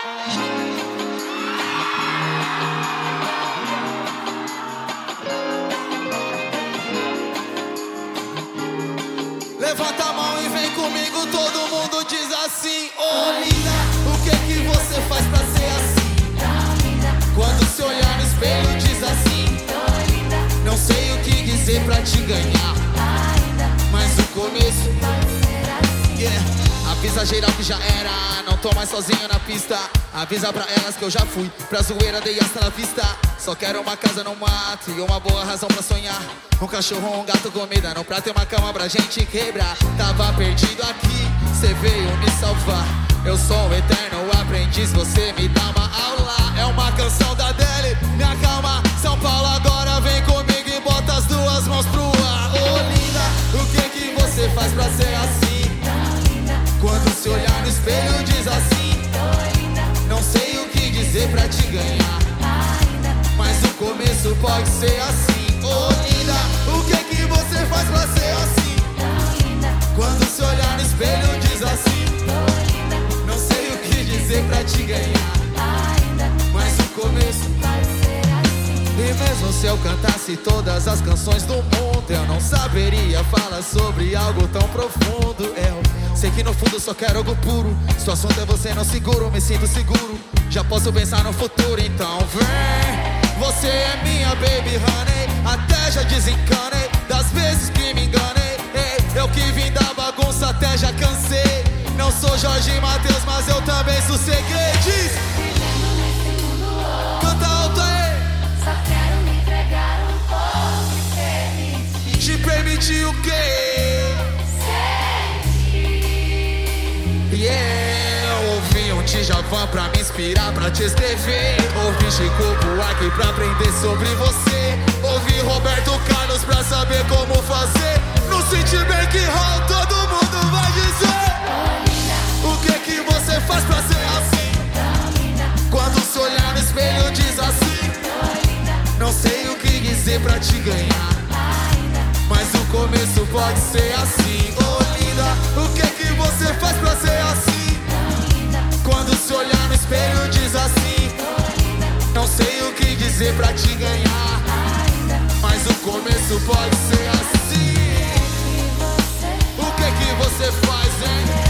Levanta a mão e vem comigo, todo mundo diz assim: ô linda, o que você faz pra ser assim? Quando se olhar no espelho diz assim: não sei o que dizer pra te ganhar, mas o começo avisa geral que já era, não tô mais sozinho na pista. Avisa pra elas que eu já fui pra zoeira, dei hasta na vista. Só quero uma casa no mato e uma boa razão pra sonhar. Um cachorro, um gato, comida no prato e uma cama pra gente quebrar. Tava perdido aqui, cê veio me salvar. Eu sou um eterno aprendiz, você me dá uma aula. É uma canção da Adele, me acalma. São Paulo agora vem comigo e bota as duas mãos pro ar. Ô linda, o que você faz pra ser assim? Quando se olhar no espelho diz assim: não sei o que dizer pra te ganhar, mas o começo pode ser assim. Ô linda, o que você faz pra ser assim? Quando se olhar no espelho diz assim: não sei o que dizer pra te ganhar, mas o começo pode ser assim. E mesmo se eu cantasse todas as canções do mundo, eu não saberia falar sobre algo tão profundo. Eu sei que no fundo só quero algo puro. Se o assunto é você, não seguro, me sinto seguro. Já posso pensar no futuro, então vem. Você é minha baby honey, até já desencanei das vezes que me enganei. Eu que vim da bagunça, até já cansei. Não sou Jorge Mateus, mas eu também sosseguei. Diz! Vivendo nesse mundo louco, canta alto aí. só quero me entregar um pouco e permitir. Te permitir o quê? Ouvi um Djavan pra me inspirar, pra te escrever. Ouvi Chico Buarque pra aprender sobre você. Ouvi Roberto Carlos pra saber como fazer. No City Bank Hall todo mundo vai dizer: o que você faz pra ser assim? Quando se olhar no espelho diz assim: não sei o que dizer pra te ganhar, mas o começo pode ser assim. Ô linda, o que você faz pra ser assim? Quando se olhar no espelho diz assim: não sei o que dizer pra te ganhar, mas o começo pode ser assim. O que você faz, hein?